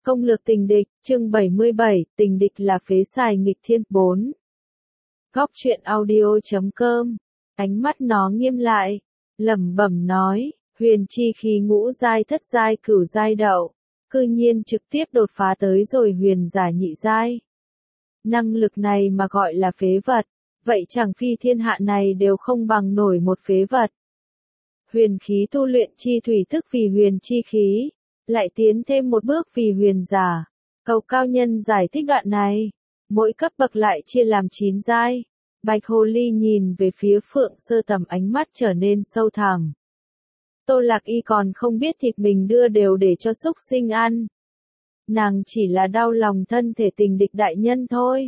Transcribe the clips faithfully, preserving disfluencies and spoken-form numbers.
Công lược tình địch, chương bảy mươi bảy, tình địch là phế xài nghịch thiên. bốn. Góc truyện audio chấm com. Ánh mắt nó nghiêm lại, lẩm bẩm nói, huyền chi khí ngũ giai thất giai cửu giai đậu, cư nhiên trực tiếp đột phá tới rồi huyền giả nhị giai. Năng lực này mà gọi là phế vật, vậy chẳng phi thiên hạ này đều không bằng nổi một phế vật. Huyền khí tu luyện chi thủy thức vì huyền chi khí, lại tiến thêm một bước vì huyền giả. Cầu cao nhân giải thích đoạn này, mỗi cấp bậc lại chia làm chín giai. Bạch Hồ Ly nhìn về phía Phượng Sơ Tầm, ánh mắt trở nên sâu thẳm. Tô Lạc Y còn không biết thịt mình đưa đều để cho súc sinh ăn. Nàng chỉ là đau lòng thân thể tình địch đại nhân thôi.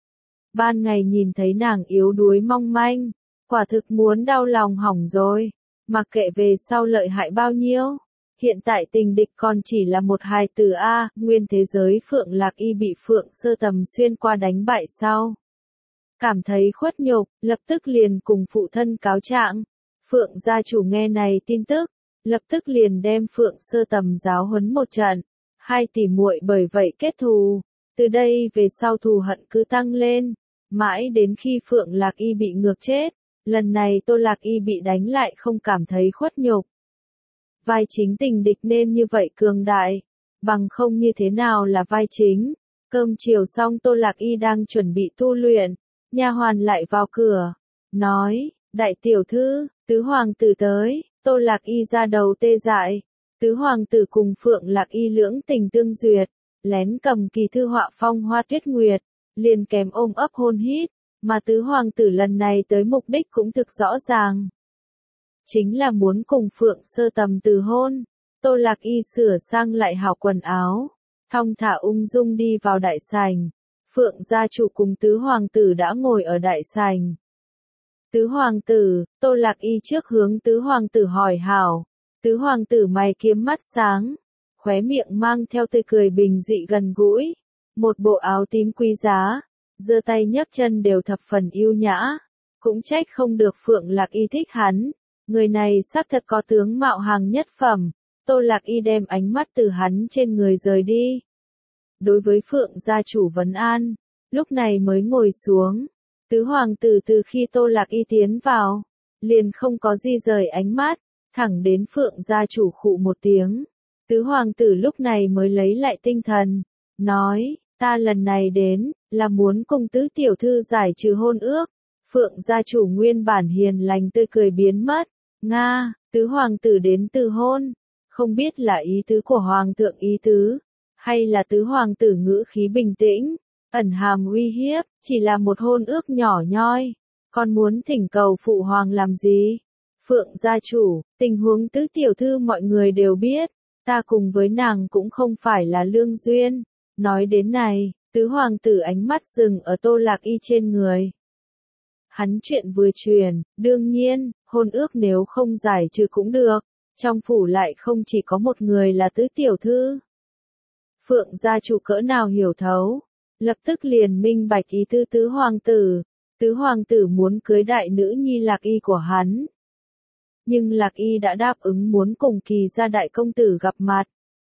Ban ngày nhìn thấy nàng yếu đuối mong manh, quả thực muốn đau lòng hỏng rồi. Mặc kệ về sau lợi hại bao nhiêu, hiện tại tình địch còn chỉ là một hài tử A. Nguyên thế giới Phượng Lạc Y bị Phượng Sơ Tầm xuyên qua đánh bại sau, cảm thấy khuất nhục, lập tức liền cùng phụ thân cáo trạng. Phượng gia chủ nghe này tin tức, lập tức liền đem Phượng Sơ Tầm giáo huấn một trận. Hai tỷ muội bởi vậy kết thù, từ đây về sau thù hận cứ tăng lên, mãi đến khi Phượng Lạc Y bị ngược chết, lần này Tô Lạc Y bị đánh lại không cảm thấy khuất nhục. Vai chính tình địch nên như vậy cường đại, bằng không như thế nào là vai chính. Cơm chiều xong Tô Lạc Y đang chuẩn bị tu luyện, nha hoàn lại vào cửa, nói, đại tiểu thư, tứ hoàng tử tới. Tô Lạc Y ra đầu tê dại, tứ hoàng tử cùng Phượng Lạc Y lưỡng tình tương duyệt, lén cầm kỳ thư họa phong hoa tuyết nguyệt, liền kèm ôm ấp hôn hít, mà tứ hoàng tử lần này tới mục đích cũng thực rõ ràng. Chính là muốn cùng Phượng Sơ Tầm từ hôn. Tô Lạc Y sửa sang lại hảo quần áo, thong thả ung dung đi vào đại sảnh. Phượng gia chủ cùng tứ hoàng tử đã ngồi ở đại sảnh. Tứ hoàng tử, Tô Lạc Y trước hướng tứ hoàng tử hỏi hảo. Tứ hoàng tử mày kiếm mắt sáng, khóe miệng mang theo tươi cười bình dị gần gũi. Một bộ áo tím quý giá, giơ tay nhấc chân đều thập phần yêu nhã. Cũng trách không được Phượng Lạc Y thích hắn. Người này xác thật có tướng mạo hàng nhất phẩm. Tô Lạc Y đem ánh mắt từ hắn trên người rời đi. Đối với Phượng gia chủ vấn an, lúc này mới ngồi xuống. Tứ hoàng tử từ khi Tô Lạc Y tiến vào, liền không có di rời ánh mắt, thẳng đến Phượng gia chủ khụ một tiếng. Tứ hoàng tử lúc này mới lấy lại tinh thần, nói, ta lần này đến, là muốn cùng tứ tiểu thư giải trừ hôn ước. Phượng gia chủ nguyên bản hiền lành tươi cười biến mất. Nga, tứ hoàng tử đến từ hôn, không biết là ý tứ của hoàng thượng ý tứ, hay là tứ hoàng tử ngữ khí bình tĩnh, ẩn hàm uy hiếp, chỉ là một hôn ước nhỏ nhoi, còn muốn thỉnh cầu phụ hoàng làm gì? Phượng gia chủ, tình huống tứ tiểu thư mọi người đều biết, ta cùng với nàng cũng không phải là lương duyên. Nói đến này, tứ hoàng tử ánh mắt dừng ở Tô Lạc Y trên người. Hắn chuyện vừa truyền, đương nhiên, hôn ước nếu không giải trừ cũng được, trong phủ lại không chỉ có một người là tứ tiểu thư. Phượng gia chủ cỡ nào hiểu thấu, lập tức liền minh bạch ý tứ tứ hoàng tử, tứ hoàng tử muốn cưới đại nữ nhi Lạc Y của hắn. Nhưng Lạc Y đã đáp ứng muốn cùng Kỳ gia đại công tử gặp mặt.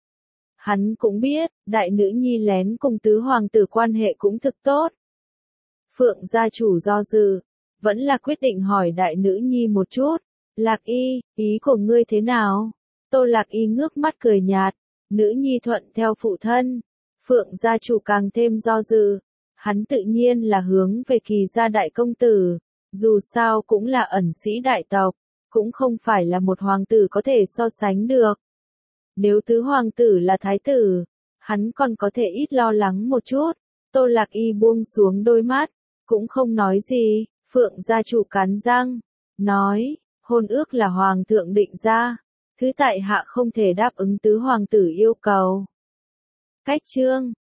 Hắn cũng biết, đại nữ nhi lén cùng tứ hoàng tử quan hệ cũng thực tốt. Phượng gia chủ do dự, vẫn là quyết định hỏi đại nữ nhi một chút. Lạc Y, ý của ngươi thế nào? Tô Lạc Y ngước mắt cười nhạt, nữ nhi thuận theo phụ thân. Phượng gia chủ càng thêm do dự, hắn tự nhiên là hướng về Kỳ gia đại công tử, dù sao cũng là ẩn sĩ đại tộc, cũng không phải là một hoàng tử có thể so sánh được. Nếu tứ hoàng tử là thái tử, hắn còn có thể ít lo lắng một chút. Tô Lạc Y buông xuống đôi mắt, cũng không nói gì. Phượng gia chủ cắn răng, nói, hôn ước là hoàng thượng định ra, thứ tại hạ không thể đáp ứng tứ hoàng tử yêu cầu. Cách chương